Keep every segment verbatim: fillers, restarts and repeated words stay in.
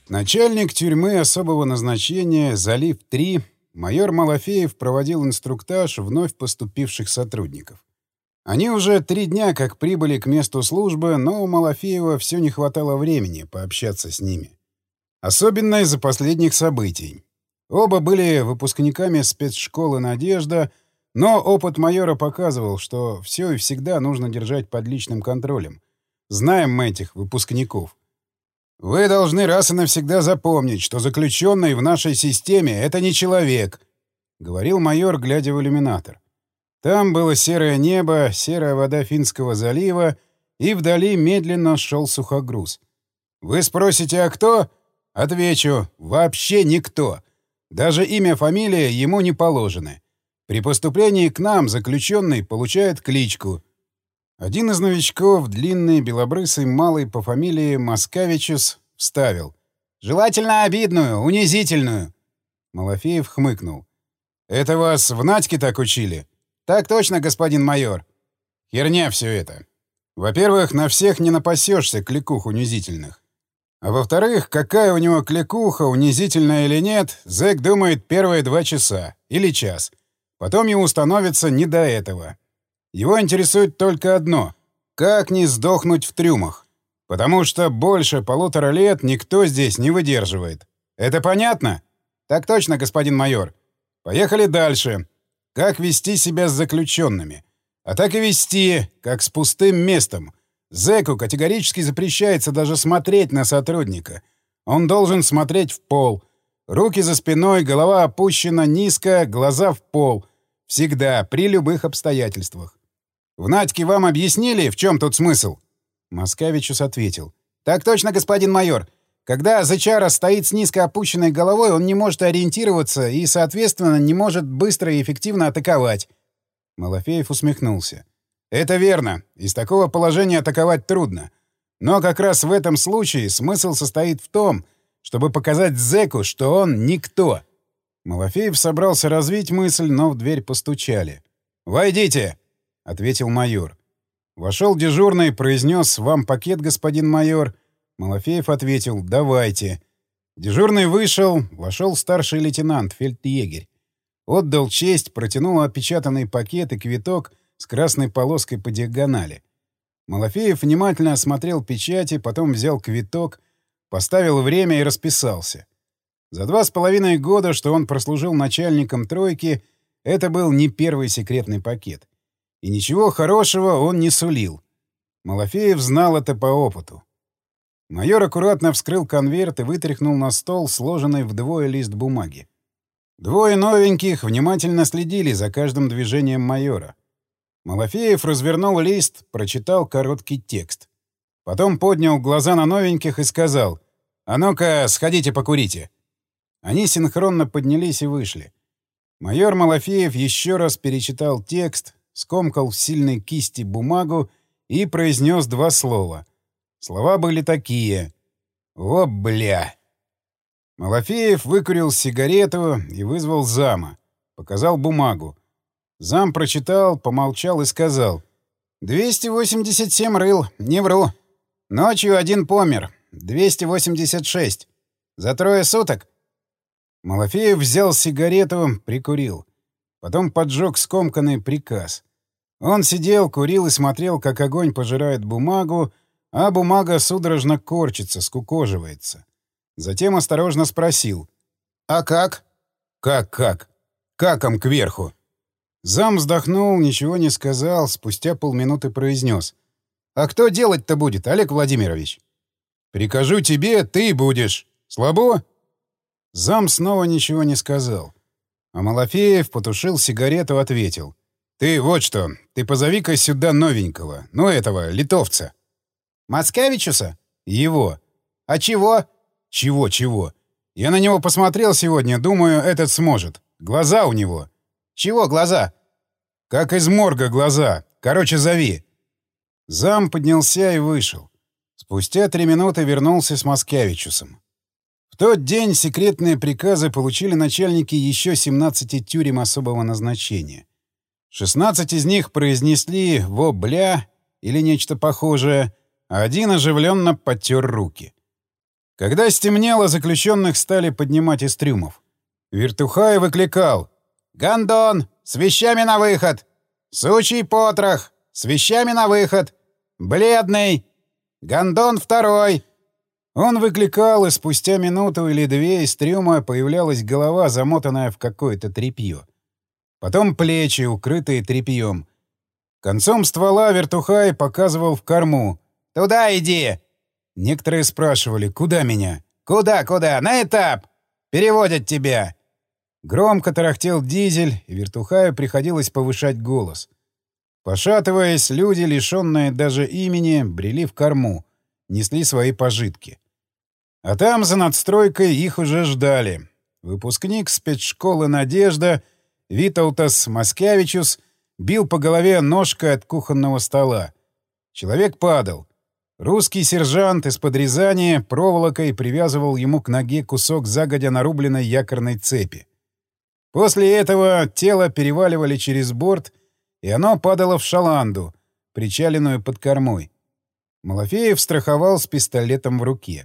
Начальник тюрьмы особого назначения «Залив-три» майор Малафеев проводил инструктаж вновь поступивших сотрудников. Они уже три дня как прибыли к месту службы, но у Малафеева все не хватало времени пообщаться с ними. Особенно из-за последних событий. Оба были выпускниками спецшколы «Надежда», но опыт майора показывал, что все и всегда нужно держать под личным контролем. Знаем мы этих выпускников. Вы должны раз и навсегда запомнить, что заключенный в нашей системе — это не человек, — говорил майор, глядя в иллюминатор. Там было серое небо, серая вода Финского залива, и вдали медленно шел сухогруз. Вы спросите, а кто? Отвечу, вообще никто. Даже имя, фамилия ему не положены. При поступлении к нам заключенный получает кличку. Один из новичков, длинный, белобрысый, малый по фамилии Москавичус, вставил. «Желательно обидную, унизительную». Малафеев хмыкнул. «Это вас в Надьке так учили?» «Так точно, господин майор». «Херня все это. Во-первых, на всех не напасешься кликух унизительных. А во-вторых, какая у него кликуха, унизительная или нет, зэк думает первые два часа или час. Потом ему становится не до этого. Его интересует только одно — как не сдохнуть в трюмах. Потому что больше полутора лет никто здесь не выдерживает. Это понятно? Так точно, господин майор. Поехали дальше. Как вести себя с заключенными? А так и вести, как с пустым местом. Зэку категорически запрещается даже смотреть на сотрудника. Он должен смотреть в пол. Руки за спиной, голова опущена низко, глаза в пол. Всегда, при любых обстоятельствах. В Надьке вам объяснили, в чем тут смысл? Москавичус ответил. Так точно, господин майор. Когда зычара стоит с низко опущенной головой, он не может ориентироваться и, соответственно, не может быстро и эффективно атаковать. Малафеев усмехнулся. Это верно. Из такого положения атаковать трудно. Но как раз в этом случае смысл состоит в том, чтобы показать зэку, что он никто. Малафеев собрался развить мысль, но в дверь постучали. «Войдите!» — ответил майор. Вошел дежурный, произнес «Вам пакет, господин майор». Малафеев ответил «Давайте». Дежурный вышел, вошел старший лейтенант, фельдъегерь. Отдал честь, протянул опечатанный пакет и квиток с красной полоской по диагонали. Малафеев внимательно осмотрел печати, потом взял квиток, поставил время и расписался. За два с половиной года, что он прослужил начальником тройки, это был не первый секретный пакет. И ничего хорошего он не сулил. Малафеев знал это по опыту. Майор аккуратно вскрыл конверт и вытряхнул на стол сложенный вдвое лист бумаги. Двое новеньких внимательно следили за каждым движением майора. Малафеев развернул лист, прочитал короткий текст. Потом поднял глаза на новеньких и сказал: «А ну-ка, сходите покурите». Они синхронно поднялись и вышли. Майор Малафеев еще раз перечитал текст, скомкал в сильной кисти бумагу и произнес два слова. Слова были такие: «О, бля!». Малафеев выкурил сигарету и вызвал зама. Показал бумагу. Зам прочитал, помолчал и сказал: «двести восемьдесят семь рыл, не вру. Ночью один помер. двести восемьдесят шесть. За трое суток». Малафеев взял сигарету, прикурил. Потом поджег скомканный приказ. Он сидел, курил и смотрел, как огонь пожирает бумагу, а бумага судорожно корчится, скукоживается. Затем осторожно спросил: «А как?» «Как-как? Каком кверху?» Зам вздохнул, ничего не сказал, спустя полминуты произнес: «А кто делать-то будет, Олег Владимирович?» «Прикажу тебе, ты будешь. Слабо?» Зам снова ничего не сказал. А Малафеев потушил сигарету, ответил: «Ты вот что, ты позови-ка сюда новенького, ну этого, литовца». «Мацкевичуса?» «Его». «А чего?» «Чего-чего? Я на него посмотрел сегодня, думаю, этот сможет. Глаза у него». «Чего глаза?» «Как из морга глаза. Короче, зови». Зам поднялся и вышел. Спустя три минуты вернулся с Москевичусом. В тот день секретные приказы получили начальники еще семнадцати тюрем особого назначения. шестнадцать из них произнесли «во бля» или нечто похожее, а один оживленно потер руки. Когда стемнело, заключенных стали поднимать из трюмов. Вертухай выкликал: «Гондон! С вещами на выход! Сучий потрох! С вещами на выход! Бледный! Гондон второй!» Он выкликал, и спустя минуту или две из трюма появлялась голова, замотанная в какое-то тряпье. Потом плечи, укрытые тряпьем. Концом ствола Вертухай показывал в корму. «Туда иди!» Некоторые спрашивали: «Куда меня?» «Куда, куда? На этап! Переводят тебя!» Громко тарахтел дизель, и Вертухаю приходилось повышать голос. Пошатываясь, люди, лишенные даже имени, брели в корму, несли свои пожитки. А там, за надстройкой, их уже ждали. Выпускник спецшколы «Надежда» Витаутас Маскевичус бил по голове ножкой от кухонного стола. Человек падал. Русский сержант из-под Рязани проволокой привязывал ему к ноге кусок загодя нарубленной якорной цепи. После этого тело переваливали через борт, и оно падало в шаланду, причаленную под кормой. Малафеев страховал с пистолетом в руке.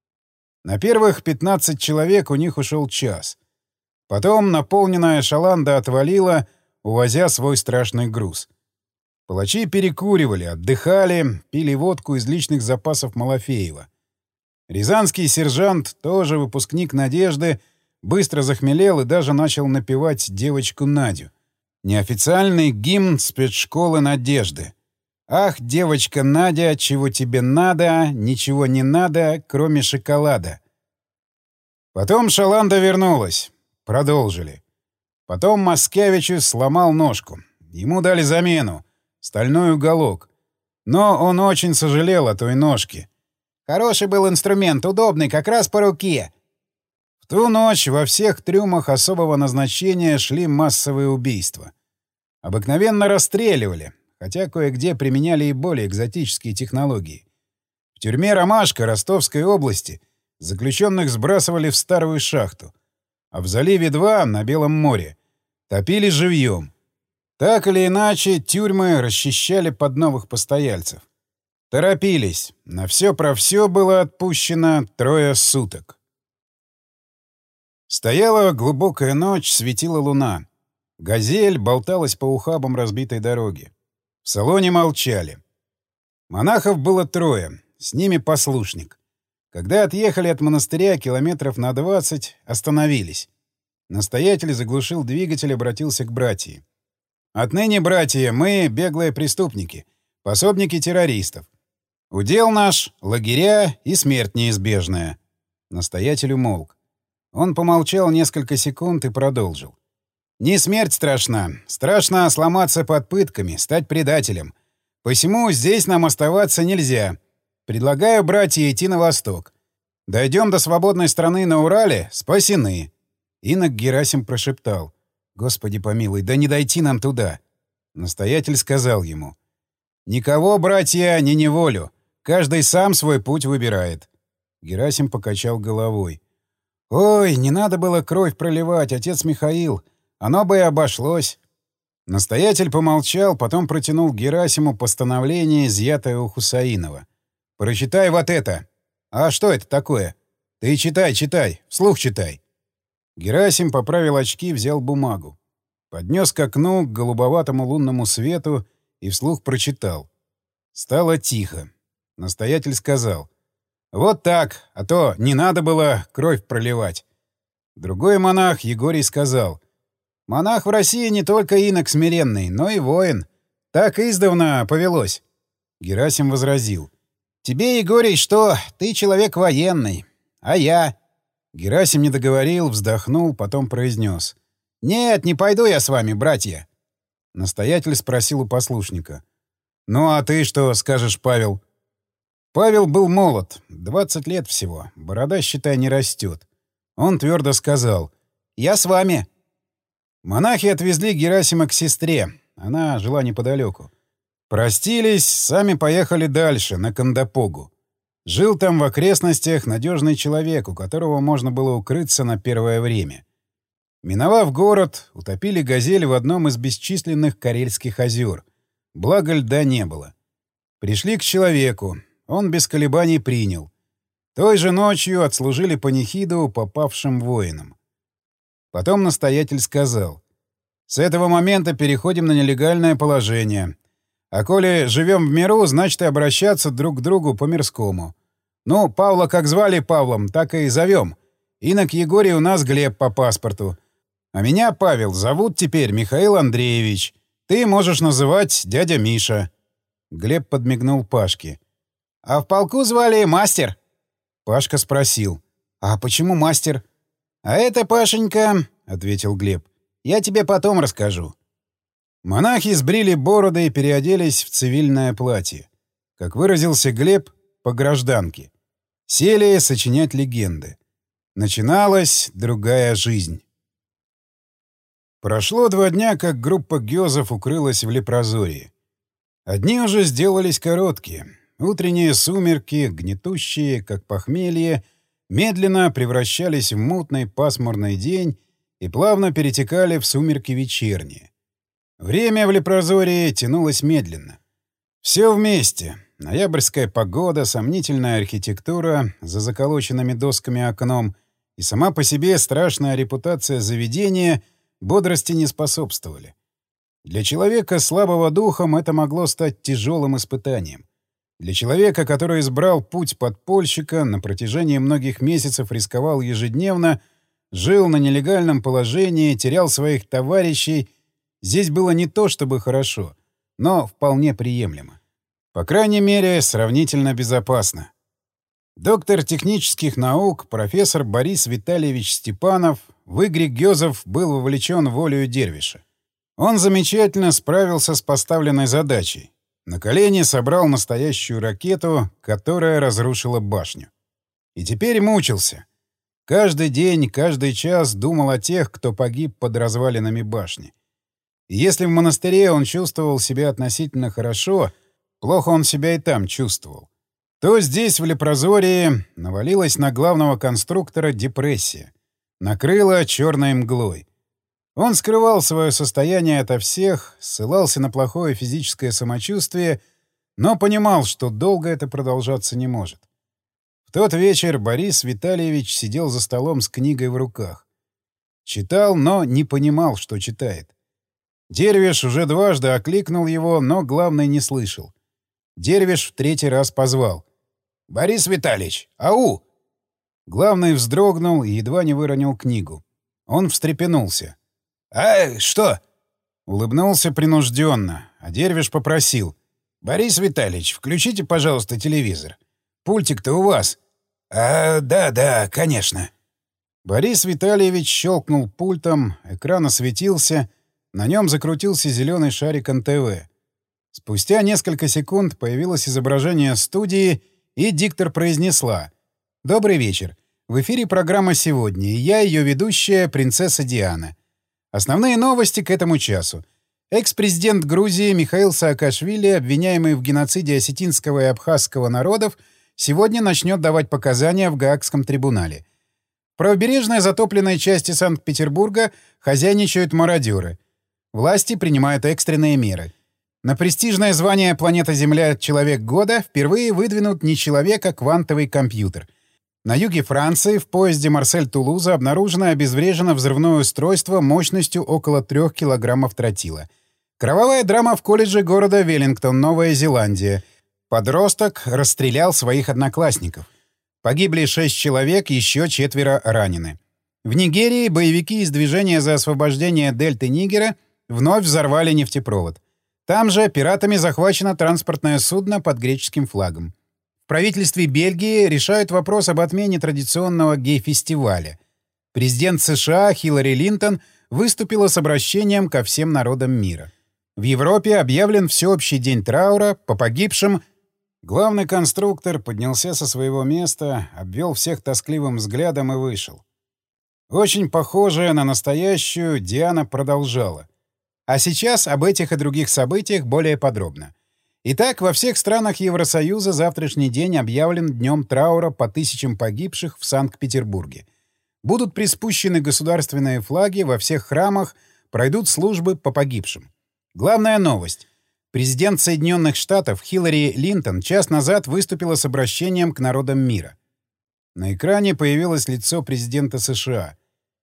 На первых пятнадцать человек у них ушел час. Потом наполненная шаланда отвалила, увозя свой страшный груз. Палачи перекуривали, отдыхали, пили водку из личных запасов Малафеева. Рязанский сержант, тоже выпускник «Надежды», быстро захмелел и даже начал напевать девочку Надю. Неофициальный гимн спецшколы «Надежды». «Ах, девочка Надя, чего тебе надо? Ничего не надо, кроме шоколада». Потом шаланда вернулась. Продолжили. Потом Маскевичу сломал ножку. Ему дали замену — стальной уголок. Но он очень сожалел о той ножке. «Хороший был инструмент, удобный, как раз по руке». В ту ночь во всех трюмах особого назначения шли массовые убийства. Обыкновенно расстреливали, хотя кое-где применяли и более экзотические технологии. В тюрьме «Ромашка» Ростовской области заключенных сбрасывали в старую шахту, а в заливе-два на Белом море топили живьем. Так или иначе, тюрьмы расчищали под новых постояльцев. Торопились. На все про все было отпущено трое суток. Стояла глубокая ночь, светила луна. «Газель» болталась по ухабам разбитой дороги. В салоне молчали. Монахов было трое, с ними послушник. Когда отъехали от монастыря километров на двадцать, остановились. Настоятель заглушил двигатель, обратился к братьям. «Отныне, братья, мы беглые преступники, пособники террористов. Удел наш — лагеря и смерть неизбежная». Настоятель умолк. Он помолчал несколько секунд и продолжил. «Не смерть страшна. Страшно сломаться под пытками, стать предателем. Посему здесь нам оставаться нельзя. Предлагаю, братья, идти на восток. Дойдем до свободной страны на Урале — спасены». Инок Герасим прошептал: «Господи помилуй, да не дойти нам туда». Настоятель сказал ему: «Никого, братья, не неволю. Каждый сам свой путь выбирает». Герасим покачал головой. «Ой, не надо было кровь проливать, отец Михаил. Оно бы и обошлось». Настоятель помолчал, потом протянул Герасиму постановление, изъятое у Хусаинова. «Прочитай вот это». «А что это такое?» «Ты читай, читай, вслух читай». Герасим поправил очки, взял бумагу. Поднес к окну, к голубоватому лунному свету и вслух прочитал. Стало тихо. Настоятель сказал: «Вот так, а то не надо было кровь проливать». Другой монах, Егорий, сказал: «Монах в России не только инок смиренный, но и воин. Так издавна повелось». Герасим возразил: «Тебе, Егорий, что? Ты человек военный. А я...» Герасим не договорил, вздохнул, потом произнес: «Нет, не пойду я с вами, братья». Настоятель спросил у послушника: «Ну а ты что скажешь, Павел?» Павел был молод, двадцать лет всего, борода, считай, не растет. Он твердо сказал: «Я с вами». Монахи отвезли Герасима к сестре, она жила неподалеку. Простились, сами поехали дальше, на Кондопогу. Жил там в окрестностях надежный человек, у которого можно было укрыться на первое время. Миновав город, утопили «Газель» в одном из бесчисленных Карельских озер. Благо льда не было. Пришли к человеку. Он без колебаний принял. Той же ночью отслужили панихиду попавшим воинам. Потом настоятель сказал: «С этого момента переходим на нелегальное положение. А коли живем в миру, значит и обращаться друг к другу по-мирскому. Ну, Павла как звали Павлом, так и зовем. Инок Егорий у нас Глеб по паспорту. А меня, Павел, зовут теперь Михаил Андреевич. Ты можешь называть дядя Миша». Глеб подмигнул Пашке. «А в полку звали Мастер?» Пашка спросил: «А почему Мастер?» «А это, Пашенька, — ответил Глеб, — я тебе потом расскажу». Монахи сбрили бороды и переоделись в цивильное платье. Как выразился Глеб, по гражданке. Сели сочинять легенды. Начиналась другая жизнь. Прошло два дня, как группа гёзов укрылась в Лепрозории. Одни уже сделались короткие. Утренние сумерки, гнетущие, как похмелье, медленно превращались в мутный пасмурный день и плавно перетекали в сумерки вечерние. Время в Лепрозории тянулось медленно. Все вместе. Ноябрьская погода, сомнительная архитектура за заколоченными досками окном и сама по себе страшная репутация заведения бодрости не способствовали. Для человека слабого духом это могло стать тяжелым испытанием. Для человека, который избрал путь подпольщика, на протяжении многих месяцев рисковал ежедневно, жил на нелегальном положении, терял своих товарищей, здесь было не то чтобы хорошо, но вполне приемлемо. По крайней мере, сравнительно безопасно. Доктор технических наук, профессор Борис Витальевич Степанов в игре гёзов был вовлечен волею Дервиша. Он замечательно справился с поставленной задачей. На колени собрал настоящую ракету, которая разрушила башню. И теперь мучился. Каждый день, каждый час думал о тех, кто погиб под развалинами башни. И если в монастыре он чувствовал себя относительно хорошо, плохо он себя и там чувствовал, то здесь, в Лепрозории, навалилась на главного конструктора депрессия. Накрыла черной мглой. Он скрывал свое состояние ото всех, ссылался на плохое физическое самочувствие, но понимал, что долго это продолжаться не может. В тот вечер Борис Витальевич сидел за столом с книгой в руках. Читал, но не понимал, что читает. Дервиш уже дважды окликнул его, но главный не слышал. Дервиш в третий раз позвал: «Борис Витальевич, ау!» Главный вздрогнул и едва не выронил книгу. Он встрепенулся. «А, что?» Улыбнулся принужденно, а Дервиш попросил: «Борис Витальевич, включите, пожалуйста, телевизор. Пультик-то у вас». «А, да-да, конечно». Борис Витальевич щелкнул пультом, экран осветился, на нем закрутился зеленый шарик эн тэ вэ. Спустя несколько секунд появилось изображение студии, и диктор произнесла: «Добрый вечер. В эфире программа «Сегодня», и я, ее ведущая, принцесса Диана. Основные новости к этому часу. Экс-президент Грузии Михаил Саакашвили, обвиняемый в геноциде осетинского и абхазского народов, сегодня начнет давать показания в Гаагском трибунале. В правобережной затопленной части Санкт-Петербурга хозяйничают мародеры. Власти принимают экстренные меры. На престижное звание «Планета Земля. Человек года» впервые выдвинут не человек, а квантовый компьютер. На юге Франции в поезде Марсель-Тулуза обнаружено и обезврежено взрывное устройство мощностью около трех килограммов тротила. Кровавая драма в колледже города Веллингтон, Новая Зеландия. Подросток расстрелял своих одноклассников. Погибли шесть человек, еще четверо ранены. В Нигерии боевики из Движения за освобождение Дельты Нигера вновь взорвали нефтепровод. Там же пиратами захвачено транспортное судно под греческим флагом. В правительстве Бельгии решают вопрос об отмене традиционного гей-фестиваля. Президент США Хиллари Клинтон выступила с обращением ко всем народам мира. В Европе объявлен всеобщий день траура по погибшим. Главный конструктор поднялся со своего места, обвел всех тоскливым взглядом и вышел. Очень похожая на настоящую, Диана продолжала. А сейчас об этих и других событиях более подробно. Итак, во всех странах Евросоюза завтрашний день объявлен днем траура по тысячам погибших в Санкт-Петербурге. Будут приспущены государственные флаги, во всех храмах пройдут службы по погибшим. Главная новость. Президент Соединенных Штатов Хиллари Клинтон час назад выступила с обращением к народам мира. На экране появилось лицо президента США.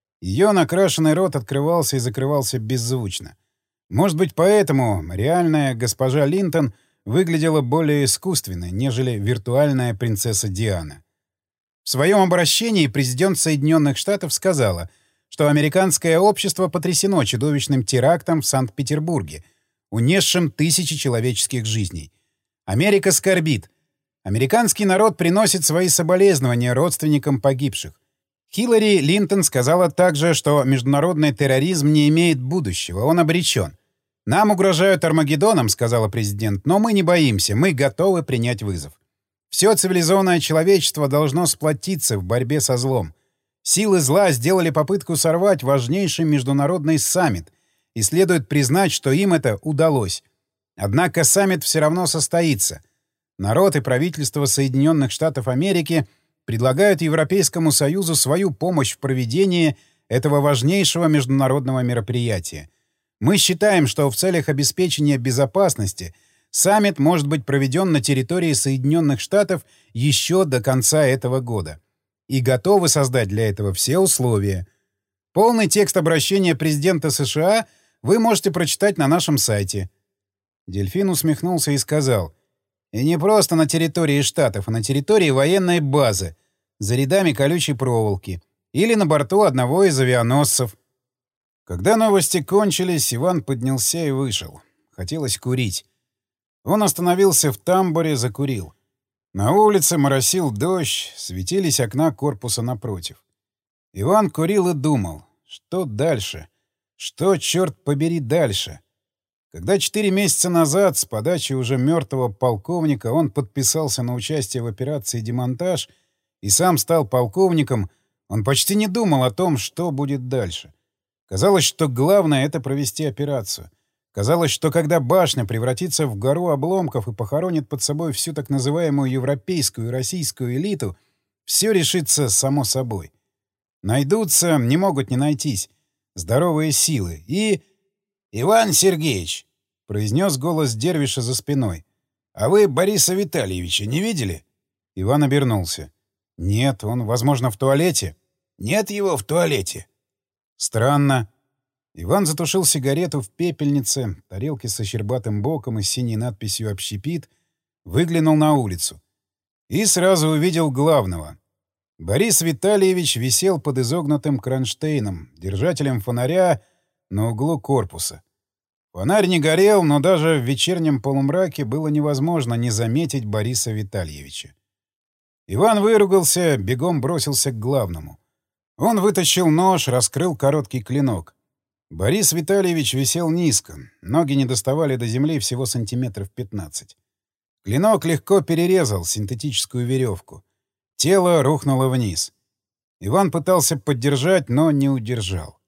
Ее накрашенный рот открывался и закрывался беззвучно. Может быть, поэтому реальная госпожа Линтон выглядела более искусственной, нежели виртуальная принцесса Диана. В своем обращении президент Соединенных Штатов сказала, что американское общество потрясено чудовищным терактом в Санкт-Петербурге, унесшим тысячи человеческих жизней. Америка скорбит. Американский народ приносит свои соболезнования родственникам погибших. Хиллари Линтон сказала также, что международный терроризм не имеет будущего, он обречен. «Нам угрожают Армагеддоном», — сказала президент, — «но мы не боимся, мы готовы принять вызов. Все цивилизованное человечество должно сплотиться в борьбе со злом. Силы зла сделали попытку сорвать важнейший международный саммит, и следует признать, что им это удалось. Однако саммит все равно состоится. Народ и правительство Соединенных Штатов Америки предлагают Европейскому Союзу свою помощь в проведении этого важнейшего международного мероприятия. Мы считаем, что в целях обеспечения безопасности саммит может быть проведен на территории Соединенных Штатов еще до конца этого года. И готовы создать для этого все условия. Полный текст обращения президента США вы можете прочитать на нашем сайте. Дельфин усмехнулся и сказал: «И не просто на территории Штатов, а на территории военной базы, за рядами колючей проволоки, или на борту одного из авианосцев». Когда новости кончились, Иван поднялся и вышел. Хотелось курить. Он остановился в тамбуре, закурил. На улице моросил дождь, светились окна корпуса напротив. Иван курил и думал, что дальше? Что, черт побери, дальше? Когда четыре месяца назад с подачи уже мертвого полковника он подписался на участие в операции «Демонтаж» и сам стал полковником, он почти не думал о том, что будет дальше. Казалось, что главное — это провести операцию. Казалось, что когда башня превратится в гору обломков и похоронит под собой всю так называемую европейскую и российскую элиту, все решится само собой. Найдутся, не могут не найтись, здоровые силы. И... «Иван Сергеевич!» — произнес голос Дервиша за спиной. «А вы Бориса Витальевича не видели?» Иван обернулся. «Нет, он, возможно, в туалете». «Нет его в туалете». «Странно». Иван затушил сигарету в пепельнице, тарелке со щербатым боком и синей надписью «Общепит», выглянул на улицу. И сразу увидел главного. Борис Витальевич висел под изогнутым кронштейном, держателем фонаря на углу корпуса. Фонарь не горел, но даже в вечернем полумраке было невозможно не заметить Бориса Витальевича. Иван выругался, бегом бросился к главному. Он вытащил нож, раскрыл короткий клинок. Борис Витальевич висел низко, ноги не доставали до земли всего сантиметров пятнадцать. Клинок легко перерезал синтетическую веревку. Тело рухнуло вниз. Иван пытался поддержать, но не удержал.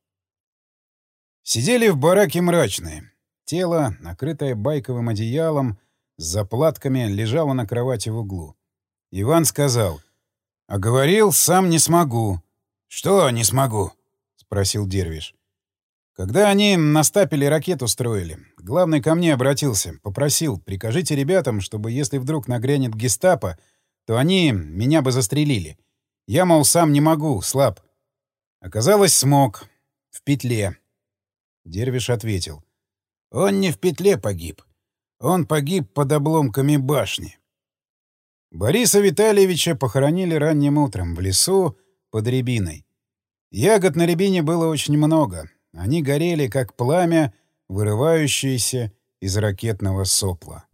Сидели в бараке мрачные. Тело, накрытое байковым одеялом, с заплатками, лежало на кровати в углу. Иван сказал: «А говорил, сам не смогу». «Что не смогу?» — спросил Дервиш. «Когда они на стапеле ракету строили, главный ко мне обратился, попросил, прикажите ребятам, чтобы если вдруг нагрянет гестапо, то они меня бы застрелили. Я, мол, сам не могу, слаб». Оказалось, смог. В петле. Дервиш ответил: «Он не в петле погиб. Он погиб под обломками башни». Бориса Витальевича похоронили ранним утром в лесу под рябиной. Ягод на рябине было очень много. Они горели, как пламя, вырывающееся из ракетного сопла.